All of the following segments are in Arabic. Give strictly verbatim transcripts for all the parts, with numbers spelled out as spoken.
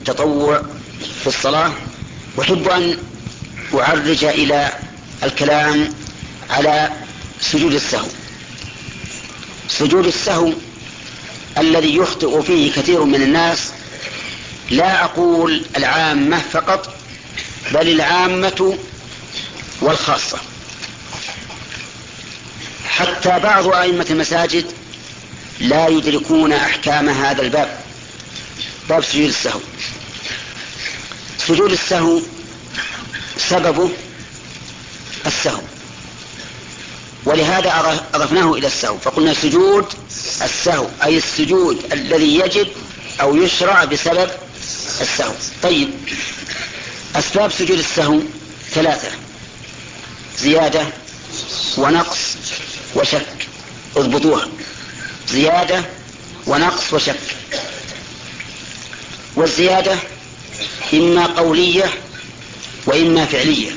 التطوع في الصلاة، أحب أن أعرج إلى الكلام على سجود السهو. سجود السهو الذي يخطئ فيه كثير من الناس، لا أقول العامة فقط، بل العامة والخاصة، حتى بعض أئمة المساجد لا يدركون أحكام هذا الباب، باب سجود السهو. سجود السهو سببه السهو، ولهذا أضفناه إلى السهو فقلنا سجود السهو، أي السجود الذي يجب أو يشرع بسبب السهو. طيب، أسباب سجود السهو ثلاثة: زيادة ونقص وشك. اضبطوها: زيادة ونقص وشك. والزيادة إما قولية وإما فعلية.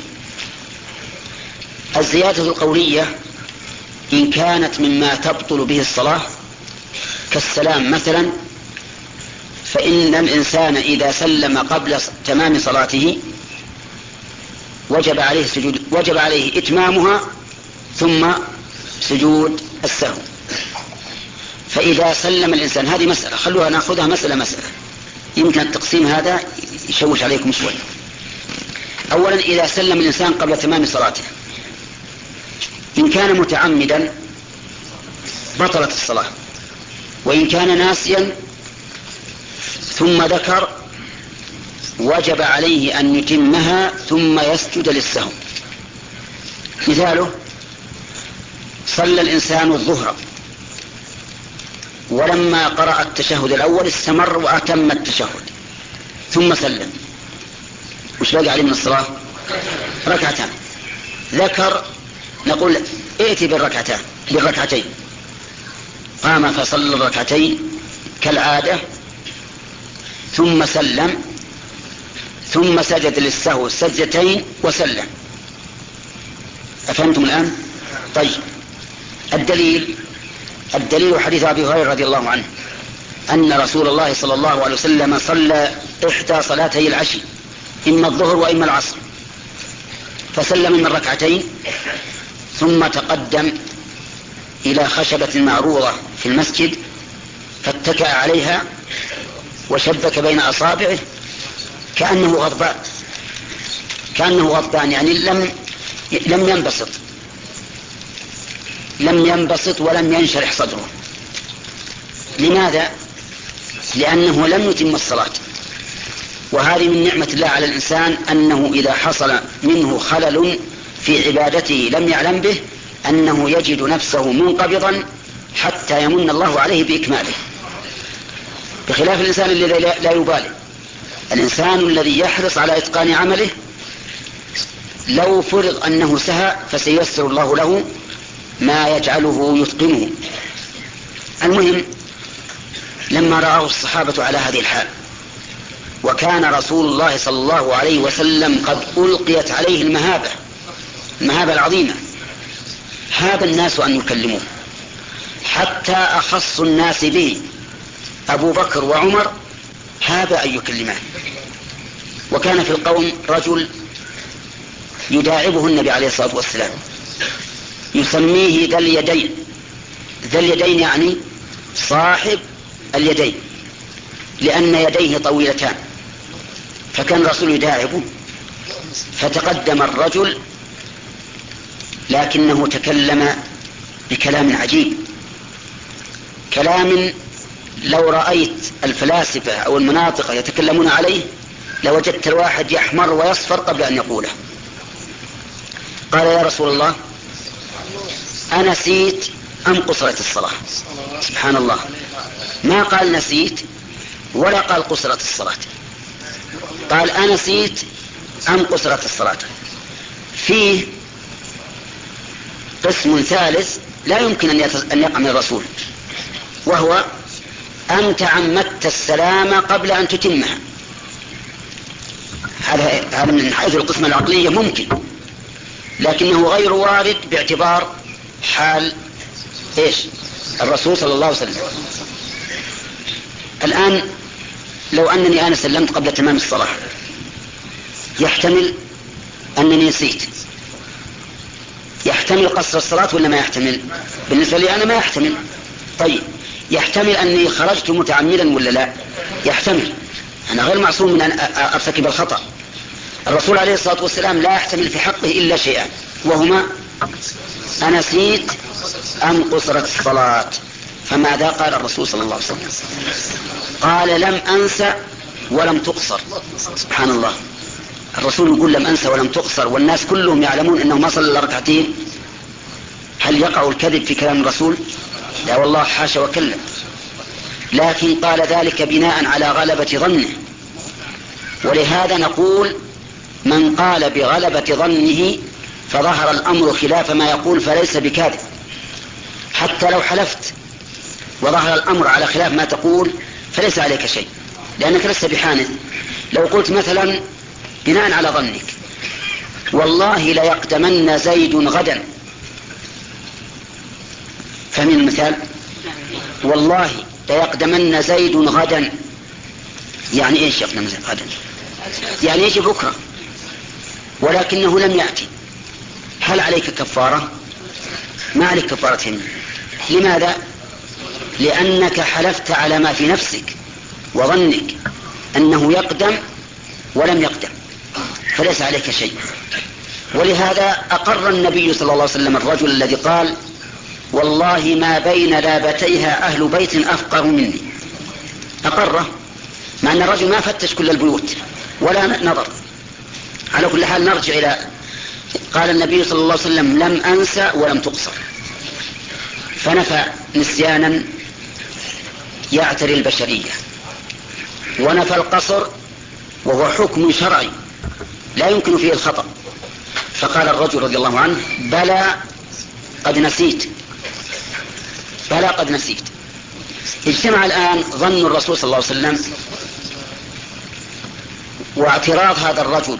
الزيادة القولية إن كانت مما تبطل به الصلاة كالسلام مثلا، فإن الإنسان إذا سلم قبل تمام صلاته وجب عليه سجود، وجب عليه إتمامها ثم سجود السهو. فإذا سلم الإنسان، هذه مسألة، خلوها نأخذها مسألة مسألة، يمكن التقسيم هذا يشوش عليكم شوي. أولا، إذا سلم الإنسان قبل تمام صلاته، إن كان متعمدا بطلت الصلاة، وإن كان ناسيا ثم ذكر وجب عليه أن يتمها ثم يسجد للسهو. مثاله: صلى الإنسان الظهر ولما قرأ التشهد الأول استمر وأتم التشهد ثم سلم، وش بقي عليه من الصلاة؟ ركعتان. ذكر، نقول ائتي بالركعتان بالركعتين، قام فصلى الركعتين كالعادة ثم سلم، ثم سجد للسهو سجدتين وسلم. أفهمتم الآن؟ طيب، الدليل الدليل حديث أبي هريرة رضي الله عنه أن رسول الله صلى الله عليه وسلم صلى إحدى صلاتي العشي، إما الظهر وإما العصر، فسلم من ركعتين ثم تقدم إلى خشبة معروضة في المسجد فاتكأ عليها وشبك بين أصابعه كأنه غضبان، كأنه غضبان يعني لم لم ينبسط لم ينبسط ولم ينشرح صدره. لماذا؟ لأنه لم يتم الصلاة. وهذه من نعمة الله على الإنسان، أنه إذا حصل منه خلل في عبادته لم يعلم به، أنه يجد نفسه منقبضا حتى يمن الله عليه بإكماله، بخلاف الإنسان الذي لا يبالي. الإنسان الذي يحرص على إتقان عمله لو فرض أنه سهى فسييسر الله له ما يجعله يتقنه. المهم، لما رآه الصحابة على هذه الحال وكان رسول الله صلى الله عليه وسلم قد ألقيت عليه المهابة المهابة العظيمة، هاب الناس أن يكلموه، حتى أخص الناس به أبو بكر وعمر هاب أن يكلمه. وكان في القوم رجل يداعبه النبي عليه الصلاة والسلام يسميه ذا اليدين. ذا اليدين يعني صاحب اليدين، لأن يديه طويلتان، فكان الرسول يداعبه. فتقدم الرجل لكنه تكلم بكلام عجيب، كلام لو رأيت الفلاسفة أو المناطق يتكلمون عليه لوجدت الواحد يحمر ويصفر قبل أن يقوله. قال: يا رسول الله، أنسيت أم قصرت الصلاة؟ سبحان الله، ما قال نسيت ولا قال قصرت الصلاة، قال أنسيت أم قصرت الصلاة. فيه قسم ثالث لا يمكن أن يقع من الرسول، وهو أن تعمدت السلام قبل أن تتمها. هذا من حيث القسمة العقلية ممكن، لكنه غير وارد باعتبار حال إيش؟ الرسول صلى الله عليه وسلم. الآن لو أنني أنا سلمت قبل تمام الصلاة، يحتمل أنني نسيت، يحتمل قصر الصلاة ولا ما يحتمل؟ بالنسبة لي أنا ما يحتمل. طيب يحتمل أني خرجت متعمدا ولا لا؟ يحتمل، أنا غير معصوم من أن أرتكب الخطأ. الرسول عليه الصلاة والسلام لا يحتمل في حقه إلا شيئا، وهما أنسيت أم قصرت الصلاة. فماذا قال الرسول صلى الله عليه وسلم؟ قال لم أنسى ولم تقصر. سبحان الله، الرسول يقول لم أنسى ولم تقصر، والناس كلهم يعلمون أنه ما صلى ركعتين. هل يقع الكذب في كلام الرسول؟ لا والله، حاشا وكلا، لكن قال ذلك بناء على غلبة ظنه. ولهذا نقول من قال بغلبة ظنه فظهر الأمر خلاف ما يقول فليس بكاذب. حتى لو حلفت وظهر الأمر على خلاف ما تقول فليس عليك شيء، لأنك لست بحانث. لو قلت مثلا بناء على ظنك والله لا يقدمن زيد غدا، فمن المثال والله لا يقدمن زيد غدا، يعني ايش يقدم زيد غدا؟ يعني يجي بكرة، ولكنه لم يأتي. هل عليك كفارة؟ ما عليك كفارة يمين. لماذا؟ لأنك حلفت على ما في نفسك وظنك أنه يقدم ولم يقدم، فليس عليك شيء. ولهذا أقر النبي صلى الله عليه وسلم الرجل الذي قال والله ما بين لابتيها أهل بيت أفقر مني، أقره، مع أن الرجل ما فتش كل البيوت ولا نظر. على كل حال نرجع إلى قال النبي صلى الله عليه وسلم لم أنسى ولم تقصر، فنفى نسيانا يعتري البشرية، ونفى القصر وهو حكم شرعي لا يمكن فيه الخطأ. فقال الرجل رضي الله عنه بلى قد نسيت، بلى قد نسيت. اجتمع الآن ظن الرسول صلى الله عليه وسلم واعتراض هذا الرجل،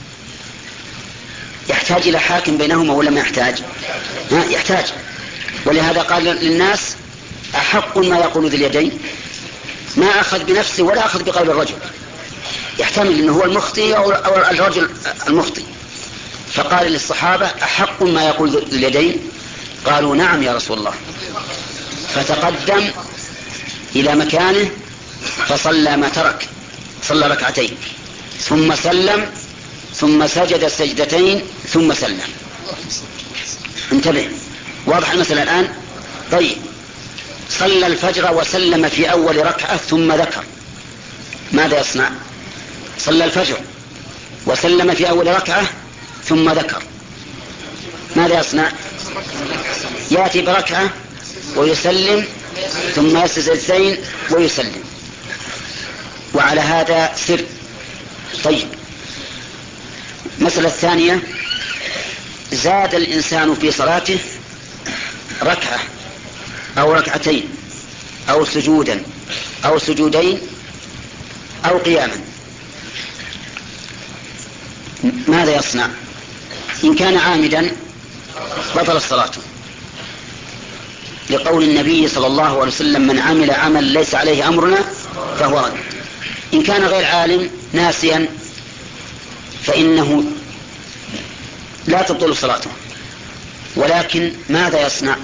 يحتاج إلى حاكم بينهما ولا ما يحتاج؟ ها يحتاج. ولهذا قال للناس أحق ما يقول ذي اليدين، ما أخذ بنفسه ولا أخذ بقول الرجل، يحتمل أنه هو المخطئ أو الرجل المخطئ. فقال للصحابة أحق ما يقول ذي اليدين؟ قالوا نعم يا رسول الله. فتقدم إلى مكانه فصلى ما ترك، صلى ركعتين ثم سلم ثم سجد سجدتين ثم سلم. انتبه، واضح المسألة الآن؟ طيب، صلى الفجر وسلم في أول ركعة ثم ذكر، ماذا يصنع؟ صلى الفجر وسلم في أول ركعة ثم ذكر، ماذا يصنع؟ يأتي بركعة ويسلم ثم يسجد سجدتين ويسلم، وعلى هذا سر. طيب، المسألة الثانية، زاد الإنسان في صلاته ركعة أو ركعتين أو سجودا أو سجودين أو قياما، ماذا يصنع؟ إن كان عامدا بطل الصلاة، لقول النبي صلى الله عليه وسلم من عمل عمل ليس عليه أمرنا فهو رد. إن كان غير عالم ناسيا فإنه لا تبطل صلاته، ولكن ماذا يصنع؟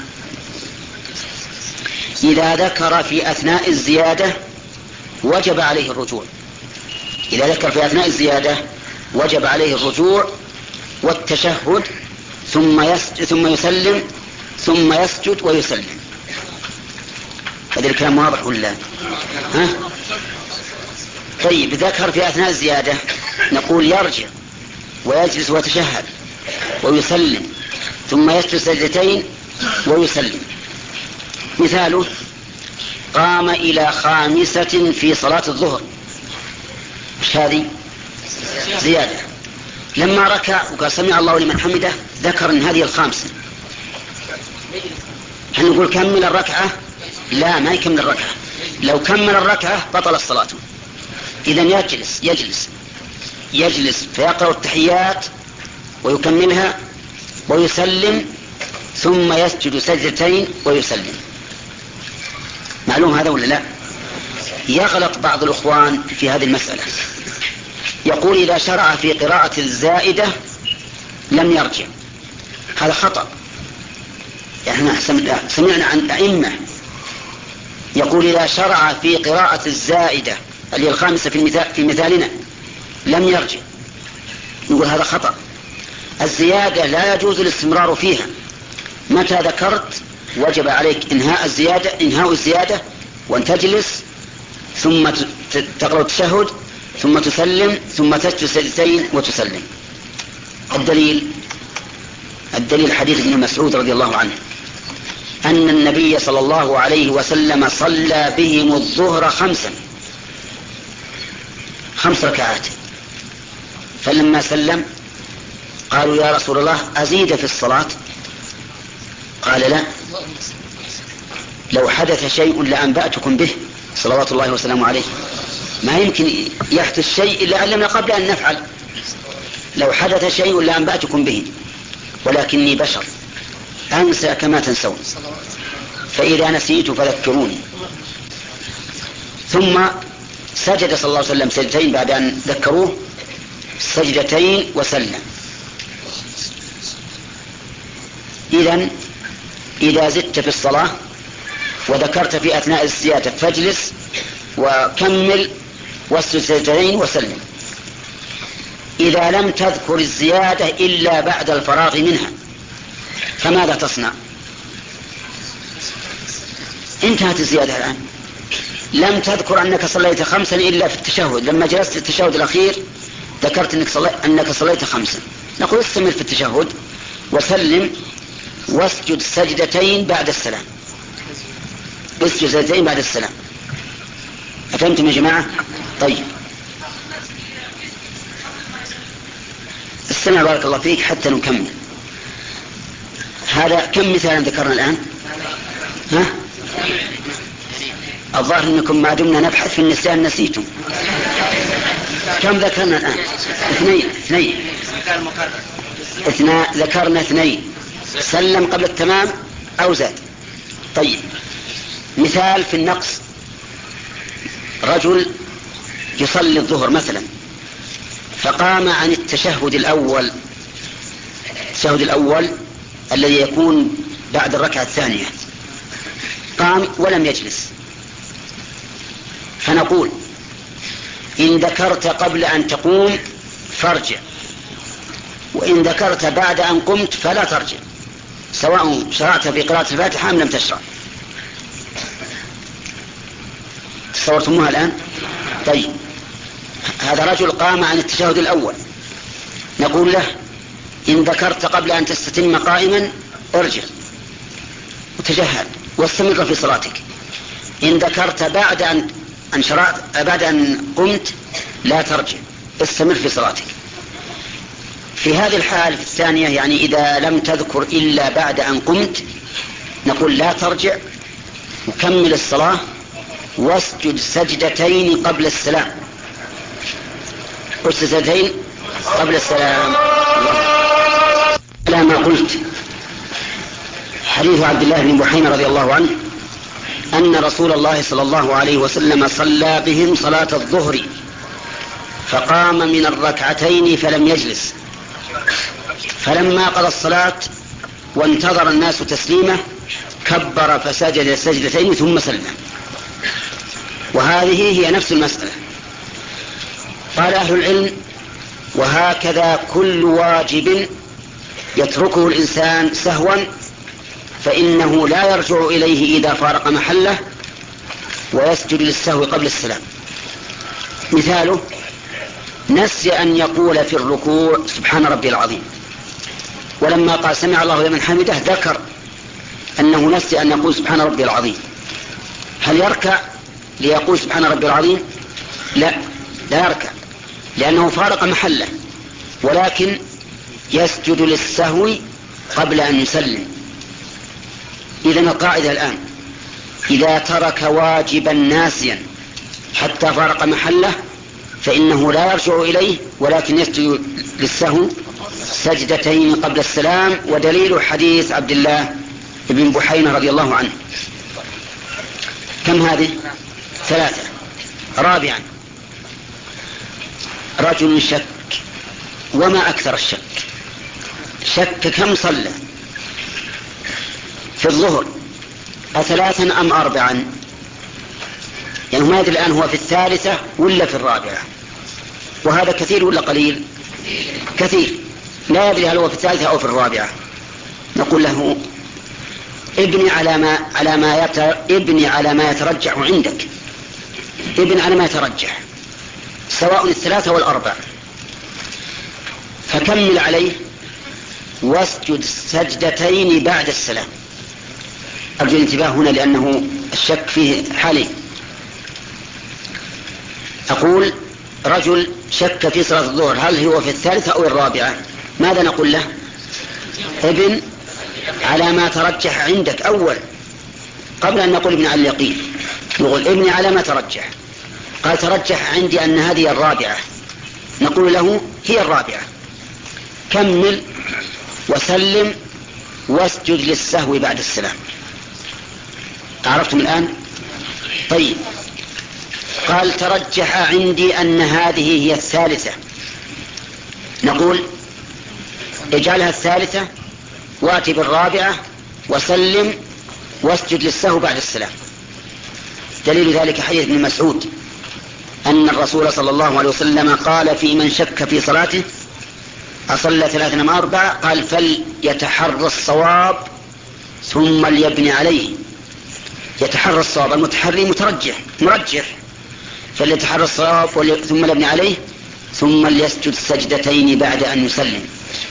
إذا ذكر في أثناء الزيادة وجب عليه الرجوع، إذا ذكر في أثناء الزيادة وجب عليه الرجوع والتشهد ثم يسجد ثم يسلم ثم يسجد ويسلم. هذا الكلام واضح ولا ها؟ طيب، ذكر في أثناء الزيادة نقول يرجع ويجلس ويتشهد ويسلم ثم يسجد سجدتين ويسلم. مثاله قام إلى خامسة في صلاة الظهر، مش هذه زيادة؟ لما ركع وقال سمع الله لمن حمده ذكر أن هذه الخامسة، هل نقول كمل الركعة؟ لا، ما يكمل الركعة، لو كمل الركعة بطل الصلاة. إذن يجلس يجلس يجلس فيقرأ التحيات ويكملها ويسلم ثم يسجد سجدتين ويسلم. معلوم هذا ولا لا؟ يغلط بعض الأخوان في هذه المسألة، يقول إذا شرع في قراءة الزائدة لم يرجع. هذا خطأ. يعني سمعنا عن أئمة يقول إذا شرع في قراءة الزائدة اللي الخامسة في, المثال في مثالنا لم يرجع. نقول هذا خطأ. الزيادة لا يجوز الاستمرار فيها. متى ذكرت وجب عليك إنهاء الزيادة إنهاء الزيادة وأن تجلس ثم تقرأ التشهد ثم تسلم ثم تسجد سجدتين وتسلم. الدليل الدليل حديث ابن مسعود رضي الله عنه أن النبي صلى الله عليه وسلم صلى بهم الظهر خمسا خمس ركعات، فلما سلم قالوا يا رسول الله أزيد في الصلاة؟ قال لا، لو حدث شيء لأنبأتكم به صلوات الله وسلامه عليه. ما يمكن يحدث شيء إلا علمنا قبل أن نفعل. لو حدث شيء لأنبأتكم به ولكني بشر أنسى كما تنسون، فإذا نسيت فذكروني. ثم سجد صلى الله عليه وسلم سجدتين بعد أن ذكروه سجدتين وسلم. إذن إذا زدت في الصلاة وذكرت في أثناء الزيادة فاجلس وكمل واسجد سجدتين وسلم. إذا لم تذكر الزيادة إلا بعد الفراغ منها فماذا تصنع؟ انتهت الزيادة الآن. لم تذكر أنك صليت خمسا إلا في التشهد، لما جلست التشهد الأخير ذكرت أنك, صلي... أنك صليت خمسا، نقول استمر في التشهد وسلم واسجد سجدتين بعد السلام. اسجد سجدتين بعد السلام. أفهمتم يا جماعة؟ طيب استمع بارك الله فيك حتى نكمل. هذا كم مثالا ذكرنا الآن؟ ها؟ الظاهر أنكم ما دمنا نبحث في النسيان نسيتم. كم ذكرنا الآن؟ اثنين اثنين اثنين ذكرنا اثنين. سلم قبل التمام أو زاد. طيب مثال في النقص، رجل يصلي الظهر مثلا فقام عن التشهد الأول التشهد الأول الذي يكون بعد الركعة الثانية، قام ولم يجلس، فنقول إن ذكرت قبل أن تقوم فارجع، وإن ذكرت بعد أن قمت فلا ترجع، سواء شرعت في قراءة الفاتحة أم لم تشرع. تصورتموها الآن؟ طيب هذا رجل قام عن التشهد الأول، نقول له إن ذكرت قبل أن تستتم قائما ارجع وتجهل واستمر في صلاتك. إن ذكرت بعد أن أن شرعت بعد أن قمت لا ترجع، استمر في صلاتك. في هذه الحالة الثانية يعني إذا لم تذكر إلا بعد أن قمت نقول لا ترجع وكمل الصلاة واسجد سجدتين قبل السلام. اسجد سجدتين قبل السلام. على ما قلت حديث عبد الله بن بحينة رضي الله عنه أن رسول الله صلى الله عليه وسلم صلى بهم صلاة الظهر فقام من الركعتين فلم يجلس، فلما قضى الصلاة وانتظر الناس تسليمه كبر فسجد سجدتين ثم سلم. وهذه هي نفس المسألة. قال أهل العلم وهكذا كل واجب يتركه الإنسان سهوا فإنه لا يرجع إليه إذا فارق محله ويسجد للسهو قبل السلام. مثاله نسي أن يقول في الركوع سبحان ربي العظيم، ولما قال سمع الله لمن حمده ذكر أنه نسي أن يقول سبحان ربي العظيم، هل يركع ليقول سبحان ربي العظيم؟ لا لا يركع لأنه فارق محله، ولكن يسجد للسهو قبل أن يسلم. إذن القاعدة الآن إذا ترك واجبا ناسيا حتى فارق محله فإنه لا يرجع إليه ولكن يسجد للسهو سجدتين قبل السلام. ودليل حديث عبد الله بن بحينة رضي الله عنه. كم هذه؟ ثلاثة. رابعا، رجل شك، وما أكثر الشك، شك كم صلى في الظهر، أثلاثا أم أربعا؟ يعني ما يدري الآن هو في الثالثة ولا في الرابعة، وهذا كثير ولا قليل؟ كثير، لا يدري هل هو في الثالثة أو في الرابعة. نقول له ابني على ما على ما يتر... ابني على ما يترجح عندك، ابن على ما يترجح، سواء الثلاثة والأربع، فكمل عليه واسجد سجدتين بعد السلام. أرجو الانتباه هنا لأنه الشك فيه حالي. أقول رجل شك في صلاة الظهر هل هو في الثالثة أو الرابعة، ماذا نقول له؟ ابن على ما ترجح عندك أول، قبل أن نقول ابن على اليقين، نقول ابن على ما ترجح. قال ترجح عندي أن هذه الرابعة، نقول له هي الرابعة، كمل وسلم واسجد للسهو بعد السلام. عرفتم الآن؟ طيب، قال ترجح عندي أن هذه هي الثالثة، نقول اجعلها الثالثة واتي بالرابعة وسلم واسجد للسهو بعد السلام. دليل ذلك حديث ابن مسعود أن الرسول صلى الله عليه وسلم قال في من شك في صلاته أصلى ثلاثا أم أربعة، قال فليتحرى الصواب ثم ليبني عليه. يتحرى الصواب، المتحري مترجح مرجح، فليتحرى الصواب ثم ليبني عليه ثم ليسجد سجدتين بعد أن يسلم.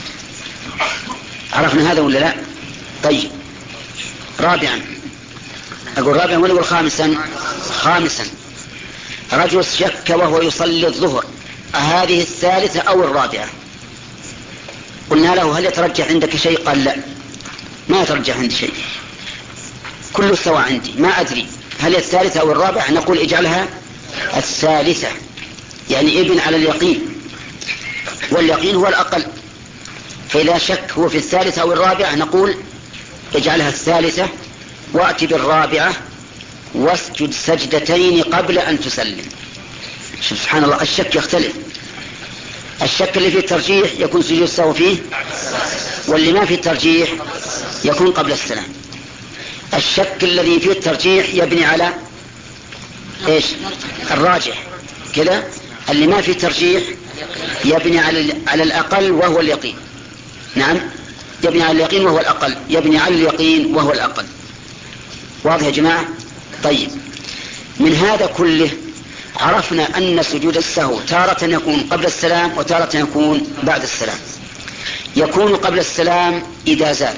عرفنا هذا ولا لا؟ طيب، رابعا، أقول رابعا ولا أقول خامسا؟ خامسا، رجل شك وهو يصلي الظهر هذه الثالثة أو الرابعة، قلنا له هل يترجح عندك شيء؟ قال لا، ما يترجح عندي شيء، كل سواء عندي، ما أدري هل الثالثة أو الرابعة. نقول اجعلها الثالثة، يعني ابن على اليقين، واليقين هو الأقل، فإذا شك هو في الثالثة أو الرابعة نقول اجعلها الثالثة وأتي بالرابعة واسجد سجدتين قبل أن تسلم. سبحان الله، الشك يختلف، الشك اللي فيه الترجيح يكون سجود السهو فيه، واللي ما فيه الترجيح يكون قبل السلام. الشك الذي فيه الترجيح يبني على ايش؟ الراجح كذا، اللي ما فيه ترجيح يبني على على الأقل وهو اليقين. نعم، يبني على اليقين وهو الأقل، يبني على اليقين وهو الأقل. واضح يا جماعة؟ طيب، من هذا كله عرفنا أن سجود السهو تارة يكون قبل السلام وتارة يكون بعد السلام. يكون قبل السلام إذا زاد،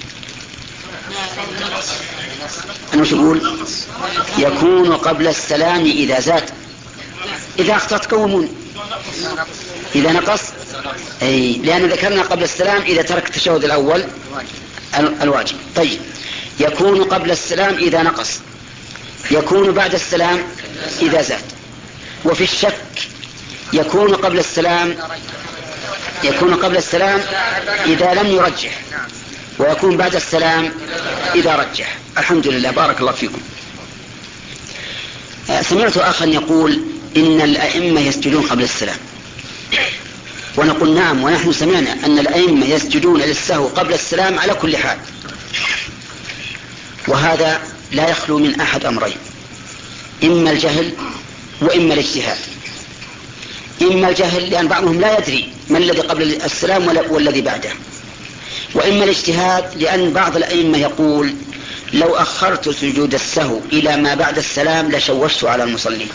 أنا وش أقول؟ يكون قبل السلام إذا زاد، إذا أخطأت قومون، إذا نقص، أي لأن ذكرنا قبل السلام إذا ترك التشهد الأول الواجب. طيب، يكون قبل السلام إذا نقص، يكون بعد السلام إذا زاد. وفي الشك يكون قبل السلام يكون قبل السلام إذا لم يرجح، ويكون بعد السلام إذا رجح. الحمد لله، بارك الله فيكم. سمعت أخا يقول إن الأئمة يسجدون قبل السلام، ونقول نعم، ونحن سمعنا أن الأئمة يسجدون للسهو قبل السلام على كل حال، وهذا لا يخلو من أحد أمرين، إما الجهل وإما الاجتهاد. إما الجهل لأن بعضهم لا يدري ما الذي قبل السلام والذي بعده، وإما الاجتهاد لأن بعض الأئمة يقول لو أخرت سجود السهو إلى ما بعد السلام لشوشت على المصلين.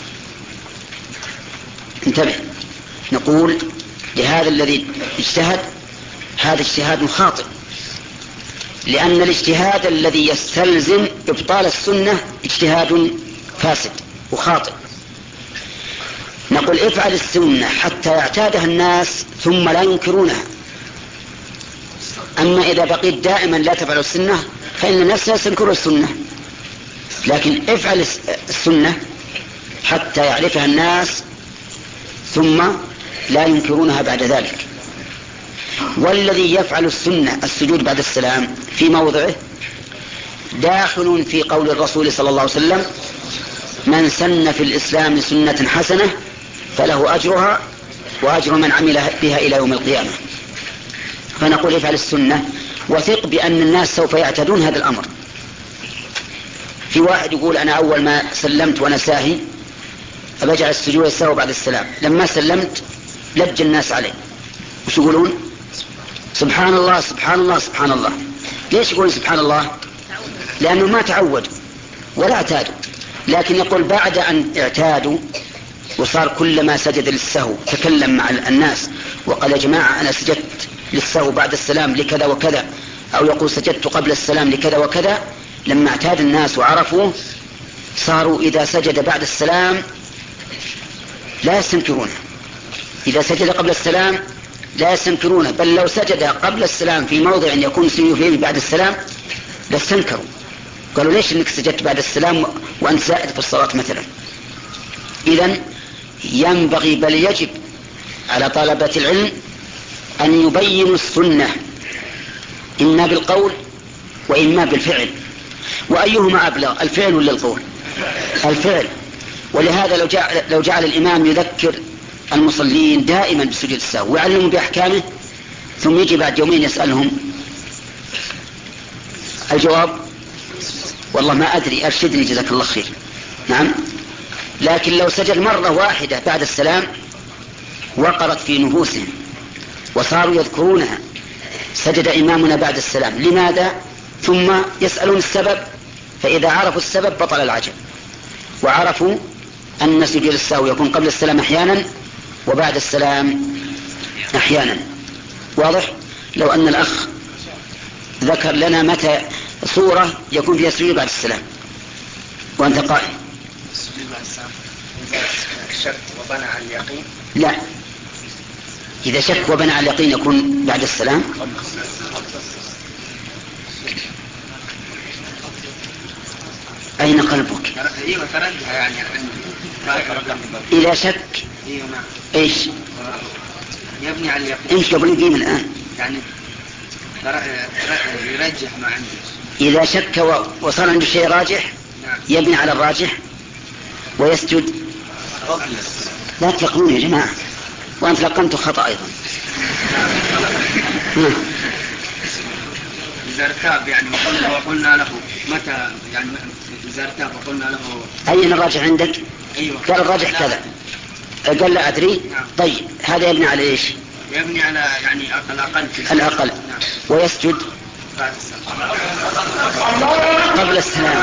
انتبه، نقول لهذا الذي اجتهد هذا اجتهاد خاطئ، لأن الاجتهاد الذي يستلزم إبطال السنة اجتهاد فاسد وخاطئ. نقول افعل السنة حتى يعتادها الناس ثم لا ينكرونها، أما إذا بقيت دائما لا تفعل السنة فإن الناس سينكروا السنة، لكن افعل السنة حتى يعرفها الناس ثم لا ينكرونها بعد ذلك. والذي يفعل السنة السجود بعد السلام في موضعه داخل في قول الرسول صلى الله عليه وسلم من سن في الإسلام سنة حسنة فله أجرها وأجر من عمل بها إلى يوم القيامة. فنقول افعل السنة وثق بأن الناس سوف يعتدون هذا الأمر. في واحد يقول أنا أول ما سلمت وأنا ساهي أبجع السجود السهو بعد السلام، لما سلمت لج الناس عليه، وش يقولون؟ سبحان الله سبحان الله سبحان الله. ليش يقولون سبحان الله؟ لأنه ما تعودوا ولا اعتادوا. لكن يقول بعد أن اعتادوا وصار كلما سجد للسهو تكلم مع الناس وقال يا جماعة أنا سجدت للسهو بعد السلام لكذا وكذا، أو يقول سجدت قبل السلام لكذا وكذا. لما اعتاد الناس وعرفوا صاروا إذا سجد بعد السلام لا يستنكرونه، إذا سجد قبل السلام لا يستنكرونه، بل لو سجد قبل السلام في موضع يكون سجود فيه بعد السلام لاستنكروا، قالوا ليش انك سجدت بعد السلام وانت زائد في الصلاة مثلا. إذن ينبغي بل يجب على طلبة العلم أن يبينوا السنة إما بالقول وإما بالفعل. وأيهما أبلغ، الفعل ولا القول؟ الفعل. ولهذا لو جعل, لو جعل الإمام يذكر المصلين دائما بسجود السهو ويعلمهم بأحكامه، ثم يجي بعد يومين يسألهم الجواب والله ما أدري أرشدني جزاك الله خير. نعم. لكن لو سجد مرة واحدة بعد السلام وقرت في نفوسهم وصاروا يذكرونها سجد إمامنا بعد السلام لماذا، ثم يسألون السبب، فإذا عرفوا السبب بطل العجب، وعرفوا أن سجود السهو يكون قبل السلام أحيانا وبعد السلام أحيانا. واضح؟ لو أن الأخ ذكر لنا متى صورة يكون فيها سجود بعد السلام وأنت قائم. السجود بعد السلام شك وبنى على اليقين؟ لا، إذا شك وبنى على اليقين يكون بعد السلام. أين قلبك؟ ايوه تردها يعني إذا شك ايوه نعم ايش؟ يبني على اليقين. امشي قبل يقيم الآن. يعني يرجح ما عندي. إذا شك وصار عنده شيء راجح يبني على الراجح ويسجد. لا تلقنون يا جماعة، وأنت لقنت خطأ أيضا. إذا ارتاب يعني وقلنا له متى يعني إذا ارتاب وقلنا له أين الراجح عندك؟ أيوة. قال الراجح كذا، قال لا أدري. نعم. طيب هذا يبني على إيش؟ يبني على يعني الأقل الأقل. نعم. ويسجد بعد السلام قبل السلام.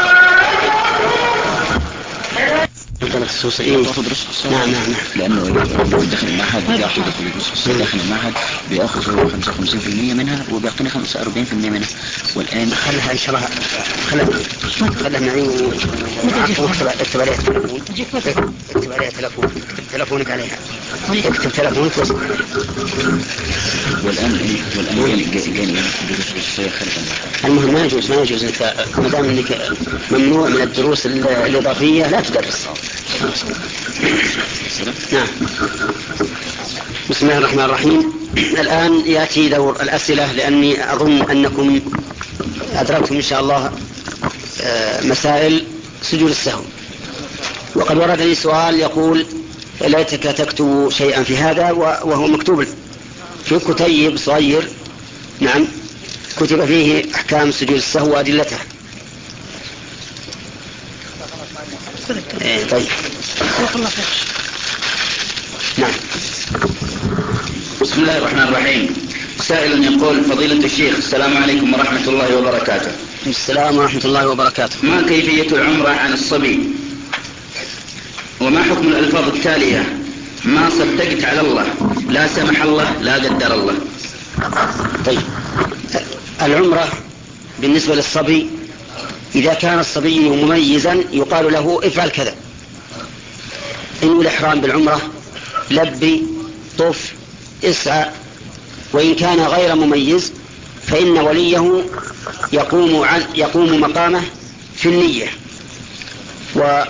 إيه؟ نعم نعم لأنه داخل المعهد بيأخذ داخل المعهد بيأخذ خمسة وخمسين بالمئة منها وبيعطيني خمسة وأربعين بالمئة منها. والآن خلها إن شاء الله خلها خلها معي واكتب اكتب عليها تلفون اكتب عليها تلفون اكتب تلفونك عليها اكتب تلفونك. والآن إيه والآن جاني جاني خارج المعهد. المهم ما يجوز ما يجوز أنت ما دام أنك ممنوع من الدروس الإضافية لا تدرس. نعم. بسم الله الرحمن الرحيم. الآن يأتي دور الأسئلة، لأني أظن أنكم أدركتم إن شاء الله مسائل سجود السهو. وقد ورد لي سؤال يقول ليتك تكتب شيئا في هذا، وهو مكتوب في كتيب صغير. نعم، كتب فيه أحكام سجود السهو وأدلته. طيب نعم. بسم الله الرحمن الرحيم. سائل يقول فضيلة الشيخ السلام عليكم ورحمة الله وبركاته. السلام ورحمة الله وبركاته. ما كيفية العمرة عن الصبي؟ وما حكم الألفاظ التالية: ما صدقت على الله، لا سمح الله، لا قدر الله؟ طيب العمرة بالنسبة للصبي إذا كان الصبي مميزا يقال له افعل كذا. إنه الإحرام بالعمرة لبي طف اسعى. وإن كان غير مميز فإن وليه يقوم, عن يقوم مقامه في النية. وعند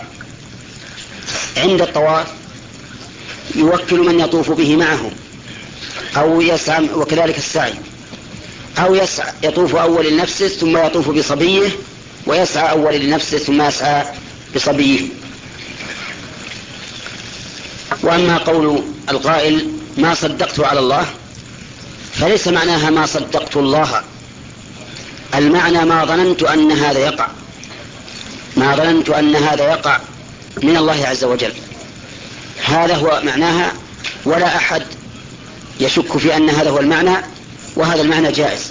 الطواف يوكل من يطوف به معه أو يسعى، وكذلك السعي، أو يسعى يطوف أول لنفسه ثم يطوف بصبيه، ويسعى أول لنفسه ثم يسعى بصبيه. وأما قول القائل ما صدقت على الله فليس معناها ما صدقت الله، المعنى ما ظننت أن هذا يقع، ما ظننت أن هذا يقع من الله عز وجل، هذا هو معناها، ولا أحد يشك في أن هذا هو المعنى، وهذا المعنى جائز.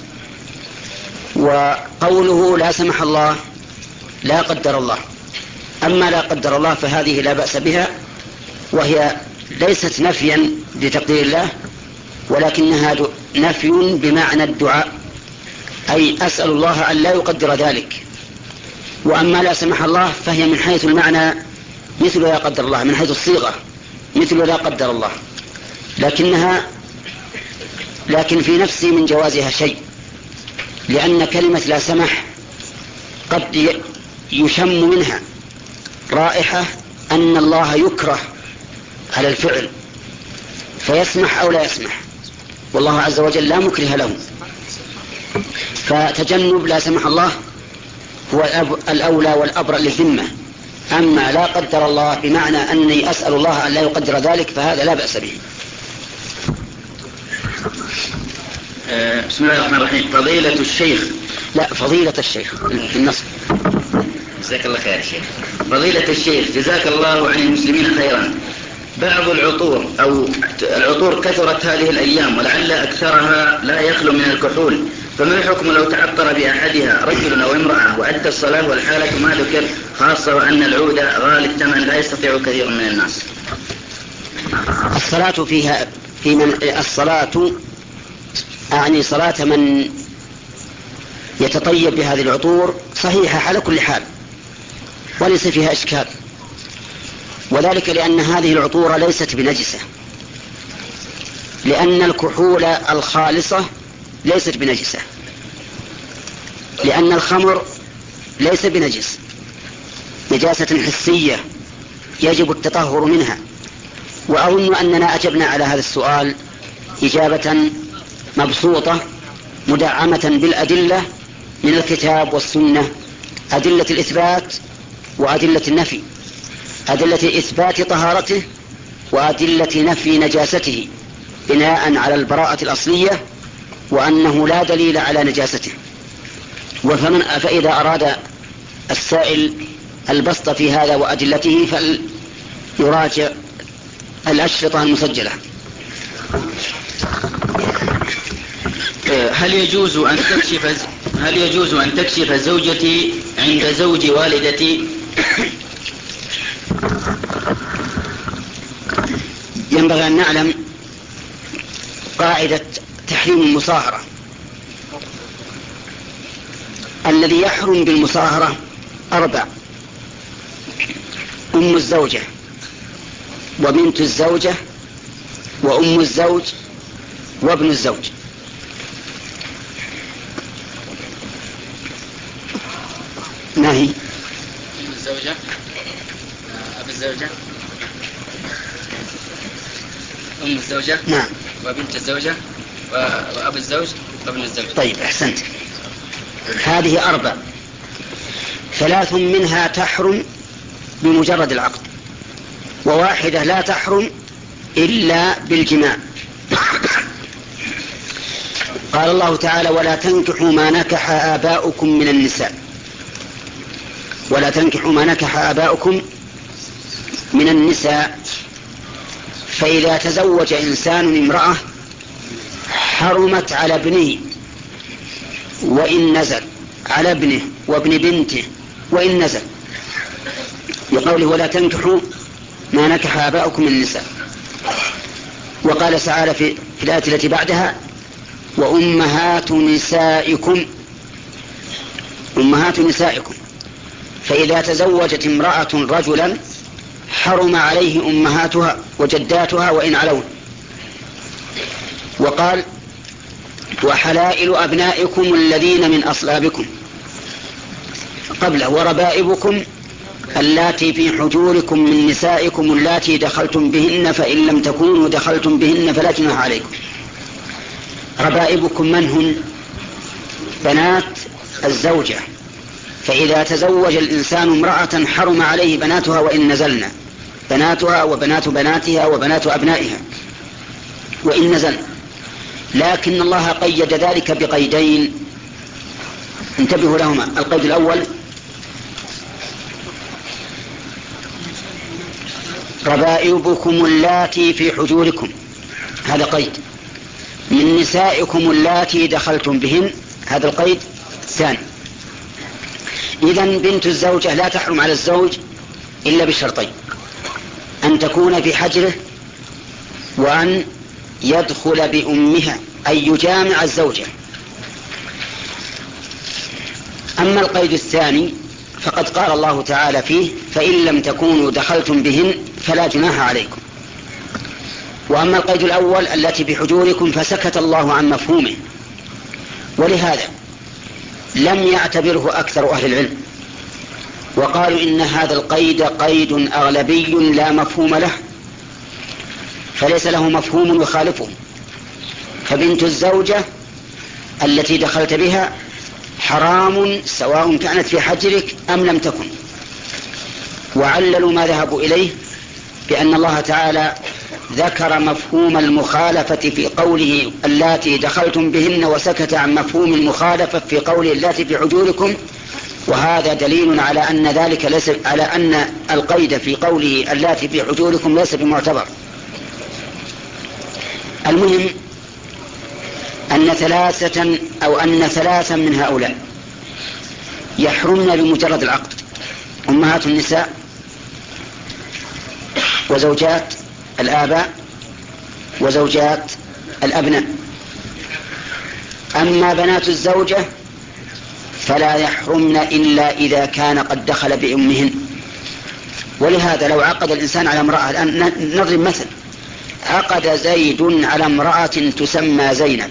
وقوله لا سمح الله لا قدر الله، أما لا قدر الله فهذه لا بأس بها، وهي ليست نفيا لتقدير الله، ولكنها نفي بمعنى الدعاء، أي أسأل الله أن لا يقدر ذلك. وأما لا سمح الله فهي من حيث المعنى مثل لا قدر الله، من حيث الصيغة مثل لا قدر الله، لكنها لكن في نفسي من جوازها شيء، لأن كلمة لا سمح قد يشم منها رائحة أن الله يكره على الفعل فيسمح أو لا يسمح، والله عز وجل لا مكره له، فتجنب لا سمح الله هو الأولى والأبرأ للذمة. أما لا قدر الله بمعنى أني أسأل الله أن لا يقدر ذلك فهذا لا بأس به. بسم الله الرحمن الرحيم. فضيلة الشيخ، لا فضيلة الشيخ في النصب. جزاك الله خير شيخ. فضيلة الشيخ جزاك الله عن المسلمين خيرا. بعض العطور أو العطور كثرت هذه الأيام ولعل أكثرها لا يخلو من الكحول، فما الحكم لو تعطر بأحدها رجل أو امرأة وأدى الصلاة والحالة ما ذكر، خاصة وأن العود غالي الثمن لا يستطيع كثير من الناس؟ الصلاة فيها في من الصلاة أعني صلاة من يتطيب بهذه العطور صحيحة على كل حال وليس فيها إشكال، وذلك لأن هذه العطور ليست بنجسة، لأن الكحول الخالصة ليست بنجسة، لأن الخمر ليس بنجس نجاسة حسية يجب التطهر منها. وأظن أننا أجبنا على هذا السؤال إجابة مبسوطة مدعمة بالأدلة من الكتاب والسنة، أدلة الإثبات وأدلة النفي، أدلة إثبات طهارته وأدلة نفي نجاسته بناء على البراءة الأصلية وأنه لا دليل على نجاسته. وفمن فإذا أراد السائل البسط في هذا وأدلته فليراجع الأشرطة المسجلة. هل يجوز أن تكشف هل يجوز أن تكشف زوجتي عند زوج والدتي؟ ينبغي أن نعلم قاعدة تحريم المصاهرة. الذي يحرم بالمصاهرة أربع: أم الزوجة وبنت الزوجة وأم الزوج وابن الزوج. ما هي؟ أم الزوجة، أب الزوجة، أم الزوجة، نعم، وبنت الزوجة وأب الزوج وابن الزوج. طيب أحسنت. هذه أربع، ثلاث منها تحرم بمجرد العقد، وواحدة لا تحرم إلا بالجماع. قال الله تعالى: ولا تنكحوا ما نكح آباؤكم من النساء، ولا تنكحوا ما نكح آباؤكم من النساء. فإذا تزوج إنسان امرأة حرمت على ابنه وإن نزل، على ابنه وابن بنته وإن نزل، لقوله ولا تنكحوا ما نكح آباؤكم من النساء. وقال تعالى في الآية التي بعدها: وأمهات نسائكم، أمهات نسائكم. فإذا تزوجت امرأة رجلا حرم عليه أمهاتها وجداتها وإن علون. وقال: وحلائل أبنائكم الذين من أصلابكم قبله، وربائبكم اللاتي في حجوركم من نسائكم اللاتي دخلتم بهن فإن لم تكونوا دخلتم بهن فلا جناح عليكم. ربائبكم من هن؟ بنات الزوجة. فإذا تزوج الإنسان امرأة حرم عليه بناتها وإن نزلنا. بناتها وبنات بناتها وبنات أبنائها وإن نزل. لكن الله قيد ذلك بقيدين انتبهوا لهما. القيد الأول ربائبكم اللاتي في حجوركم، هذا قيد. من نسائكم اللاتي دخلتم بهن، هذا القيد الثاني. إذن بنت الزوجة لا تحرم على الزوج إلا بشرطين: أن تكون في حجره، وأن يدخل بأمها أي يجامع الزوجة. أما القيد الثاني فقد قال الله تعالى فيه: فإن لم تكونوا دخلتم بهن فلا جناح عليكم. وأما القيد الأول التي بحجوركم فسكت الله عن مفهومه، ولهذا لم يعتبره أكثر أهل العلم، وقالوا إن هذا القيد قيد أغلبي لا مفهوم له، فليس له مفهوم يخالفه. فبنت الزوجة التي دخلت بها حرام سواء كانت في حجرك أم لم تكن. وعللوا ما ذهبوا إليه بأن الله تعالى ذكر مفهوم المخالفة في قوله اللاتي دخلتم بهن، وسكت عن مفهوم المخالفة في قوله اللاتي في حجوركم، وهذا دليل على أن ذلك ليس، على أن القيد في قوله اللاتي في حجوركم ليس بمعتبر. المهم أن ثلاثة أو أن ثلاثا من هؤلاء يحرمن بمجرد العقد: أمهات النساء، وزوجات الآباء، وزوجات الأبناء. أما بنات الزوجة فلا يحرمن إلا إذا كان قد دخل بأمهن. ولهذا لو عقد الإنسان على امرأة، الآن نضرب مثل: عقد زيد على امرأة تسمى زينب،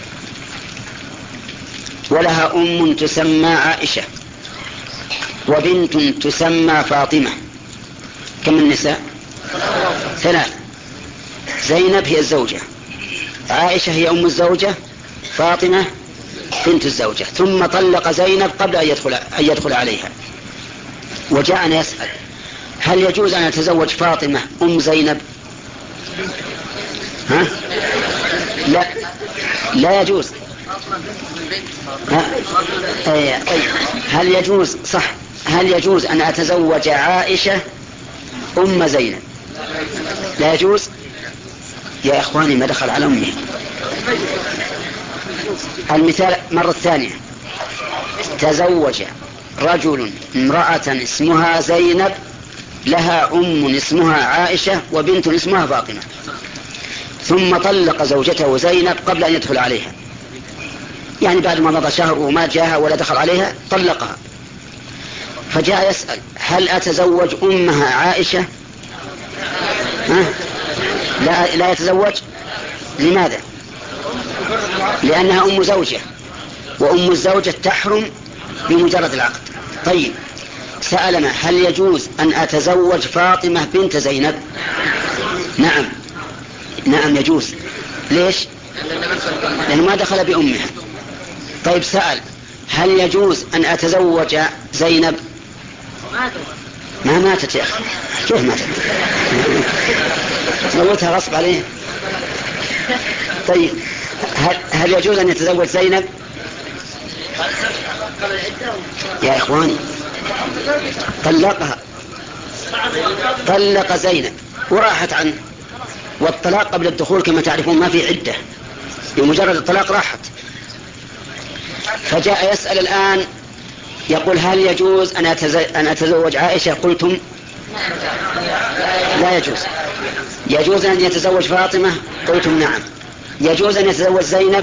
ولها أم تسمى عائشة، وبنت تسمى فاطمة. كم النساء؟ ثلاث. زينب هي الزوجة، عائشة هي أم الزوجة، فاطمة بنت الزوجة. ثم طلق زينب قبل أن يدخل, أن يدخل عليها، وجاءنا يسأل: هل يجوز أن يتزوج فاطمة أم زينب؟ ها؟ لا، لا يجوز. ها؟ طيب، هل يجوز؟ صح، هل يجوز أن أتزوج عائشة أم زينب؟ لا يجوز. يا إخواني ما دخل على أمه. المثال مرة ثانية: تزوج رجل امرأة اسمها زينب، لها أم اسمها عائشة، وبنت اسمها فاطمة، ثم طلق زوجته زينب قبل أن يدخل عليها، يعني بعد ما مضى شهر وما جاءها ولا دخل عليها طلقها. فجاء يسأل: هل أتزوج أمها عائشة؟ ها؟ لا, لا يتزوج. لماذا؟ لأنها أم زوجة، وأم الزوجة تحرم بمجرد العقد. طيب، سألنا: هل يجوز أن أتزوج فاطمة بنت زينب؟ نعم، نعم يجوز. ليش؟ لأنه ما دخل بأمها. طيب، سأل: هل يجوز أن أتزوج زينب؟ ما ماتت يا أخي. كيف ماتت؟ موتها غصب عليه. طيب، هل, هل يجوز أن يتزوج زينب؟ يا إخواني، طلقها، طلق زينب وراحت عنه، والطلاق قبل الدخول كما تعرفون ما في عدة، بمجرد الطلاق راحت. فجاء يسأل الآن يقول: هل يجوز أن أتزوج عائشة؟ قلتم لا يجوز. يجوز أن يتزوج فاطمة؟ قلتم نعم. يجوز أن يتزوج زينب؟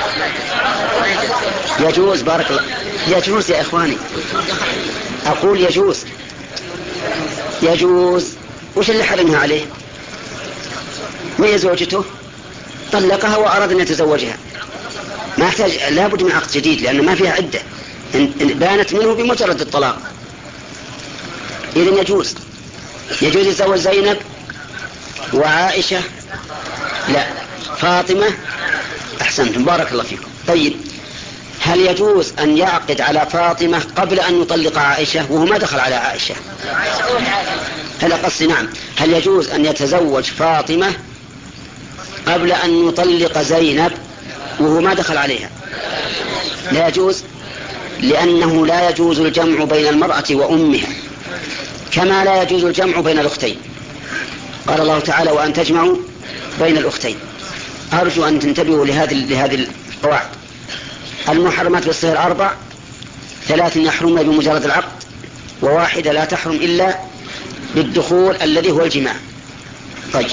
يجوز. بارك الله. يجوز يا إخواني، أقول يجوز، يجوز. وش اللي حرمها عليه؟ وهي زوجته، طلقها وأراد أن يتزوجها، ما يحتاج، لابد من عقد جديد لأن ما فيها عدة، بانت منه بمجرد الطلاق. إذن يجوز. يجوز يتزوج زينب وعائشة؟ لا. فاطمة؟ أحسنتم، بارك الله فيكم. طيب، هل يجوز أن يعقد على فاطمة قبل أن يطلق عائشة وهو ما دخل على عائشة؟ هل قصدي نعم هل يجوز أن يتزوج فاطمة قبل أن يطلق زينب وهو ما دخل عليها؟ لا يجوز، لأنه لا يجوز الجمع بين المرأة وأمها، كما لا يجوز الجمع بين الأختين. قال الله تعالى وأن تجمعوا بين الأختين. أرجو أن تنتبهوا لهذه لهذه القواعد. المحرمات بالصهر أربع: ثلاث يحرمن بمجرد العقد، وواحدة لا تحرم إلا بالدخول الذي هو الجماع. طيب.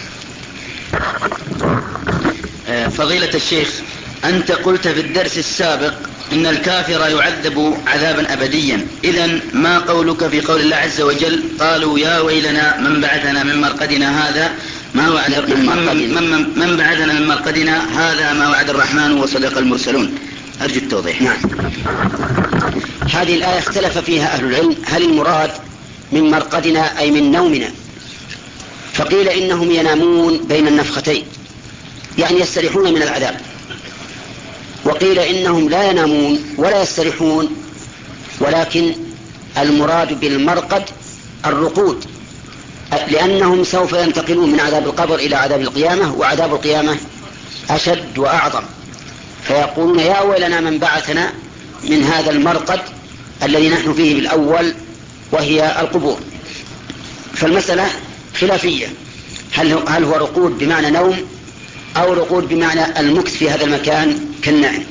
فضيلة الشيخ، أنت قلت في الدرس السابق إن الكافر يعذب عذابا أبديا، إذن ما قولك في قول الله عز وجل قالوا يا ويلنا من بعثنا من مرقدنا هذا ما وعد من, من, من بعثنا من مرقدنا هذا ما وعد الرحمن وصدق المرسلون؟ أرجو التوضيح. نعم. هذه الآية اختلف فيها أهل العلم، هل المراد من مرقدنا أي من نومنا؟ فقيل إنهم ينامون بين النفختين، يعني يستريحون من العذاب، وقيل إنهم لا ينامون ولا يستريحون، ولكن المراد بالمرقد الرقود، لأنهم سوف ينتقلون من عذاب القبر إلى عذاب القيامة، وعذاب القيامة أشد وأعظم، فيقولون يا ويلنا من بعثنا من هذا المرقد الذي نحن فيه بالأول وهي القبور. فالمسألة خلافية، هل هل هو رقود بمعنى نوم أو رقود بمعنى المكث في هذا المكان كالنائم؟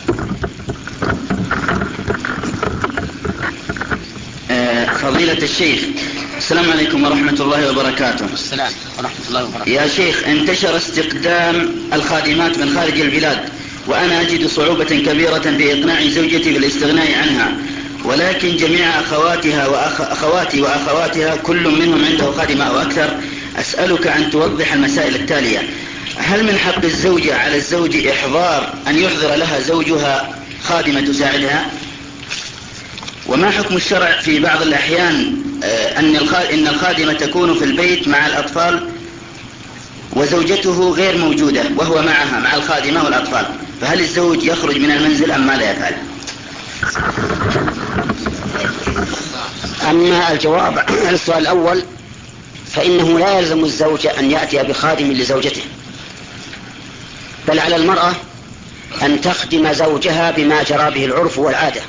فضيلة الشيخ، السلام عليكم ورحمة الله وبركاته. السلام ورحمة الله وبركاته. يا شيخ، انتشر استقدام الخادمات من خارج البلاد، وأنا أجد صعوبة كبيرة في إقناع زوجتي بالاستغناء عنها، ولكن جميع أخواتها وأخواتي وأخواتها كل منهم عنده خادمة أو أكثر. أسألك أن توضح المسائل التالية: هل من حق الزوجة على الزوج إحضار أن يحضر لها زوجها خادمة تساعدها؟ وما حكم الشرع في بعض الأحيان أن الخادمة تكون في البيت مع الأطفال وزوجته غير موجودة وهو معها مع الخادمة والأطفال، فهل الزوج يخرج من المنزل أم ماذا يفعل؟ أما الجواب على السؤال الأول فإنه لا يلزم الزوج أن يأتي بخادم لزوجته، بل على المرأة أن تخدم زوجها بما جرى به العرف والعادة،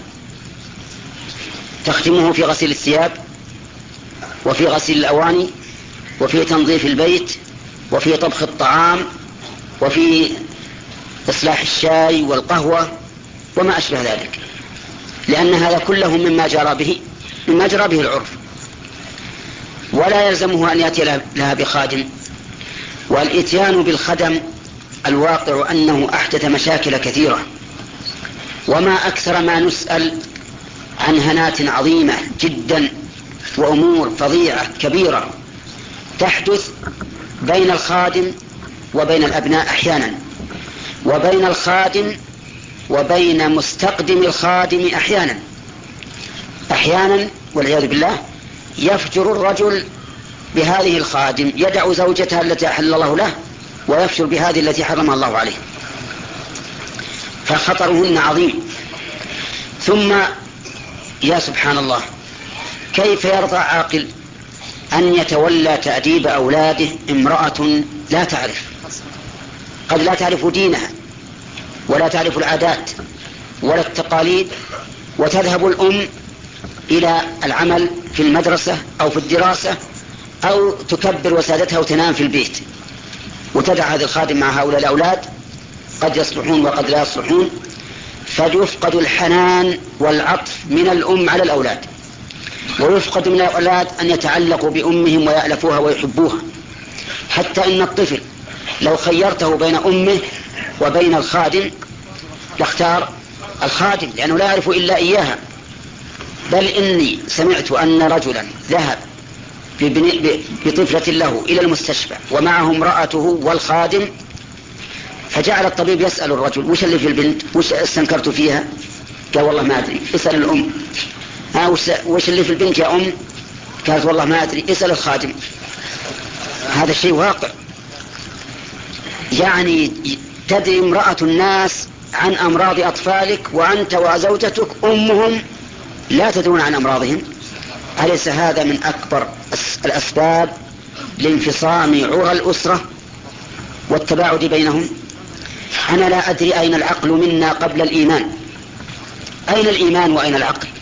تخدمه في غسيل الثياب وفي غسيل الأواني وفي تنظيف البيت وفي طبخ الطعام وفي إصلاح الشاي والقهوة وما أشبه ذلك، لأن هذا كله مما جرى به مما جرى به العرف، ولا يلزمه أن يأتي لها بخادم. والإتيان بالخدم الواقع أنه أحدث مشاكل كثيرة، وما أكثر ما نسأل عن هنات عظيمة جدا وأمور فظيعة كبيرة تحدث بين الخادم وبين الأبناء أحيانا، وبين الخادم وبين مستقدم الخادم أحيانا أحيانا والعياذ بالله يفجر الرجل بهذه الخادم، يدع زوجته التي أحل الله له ويفجر بهذه التي حرمها الله عليه، فخطرهن عظيم. ثم يا سبحان الله، كيف يرضى عاقل أن يتولى تأديب أولاده امرأة لا تعرف، قد لا تعرف دينها ولا تعرف العادات ولا التقاليد، وتذهب الأم إلى العمل في المدرسة أو في الدراسة أو تكبر وسادتها وتنام في البيت، وتدع هذا الخادم مع هؤلاء الأولاد قد يصلحون وقد لا يصلحون، فيفقد الحنان والعطف من الأم على الأولاد، ويفقد من الأولاد أن يتعلقوا بأمهم ويألفوها ويحبوها، حتى إن الطفل لو خيرته بين أمه وبين الخادم لاختار الخادم لأنه لا يعرف إلا إياها. بل إني سمعت أن رجلا ذهب بطفلة له إلى المستشفى ومعه امرأته والخادم، فجعل الطبيب يسأل الرجل وش اللي في البنت، وش استنكرت فيها؟ قال والله ما أدري، اسأل الأم. ها وش اللي في البنت يا أم؟ قالت والله ما أدري، اسأل الخادم. هذا الشيء واقع، يعني تدري امرأة الناس عن أمراض أطفالك وأنت وزوجتك أمهم لا تدرون عن أمراضهم. أليس هذا من أكبر الأسباب لانفصام عرى الأسرة والتباعد بينهم؟ أنا لا أدري أين العقل منا قبل الإيمان. أين الإيمان وأين العقل؟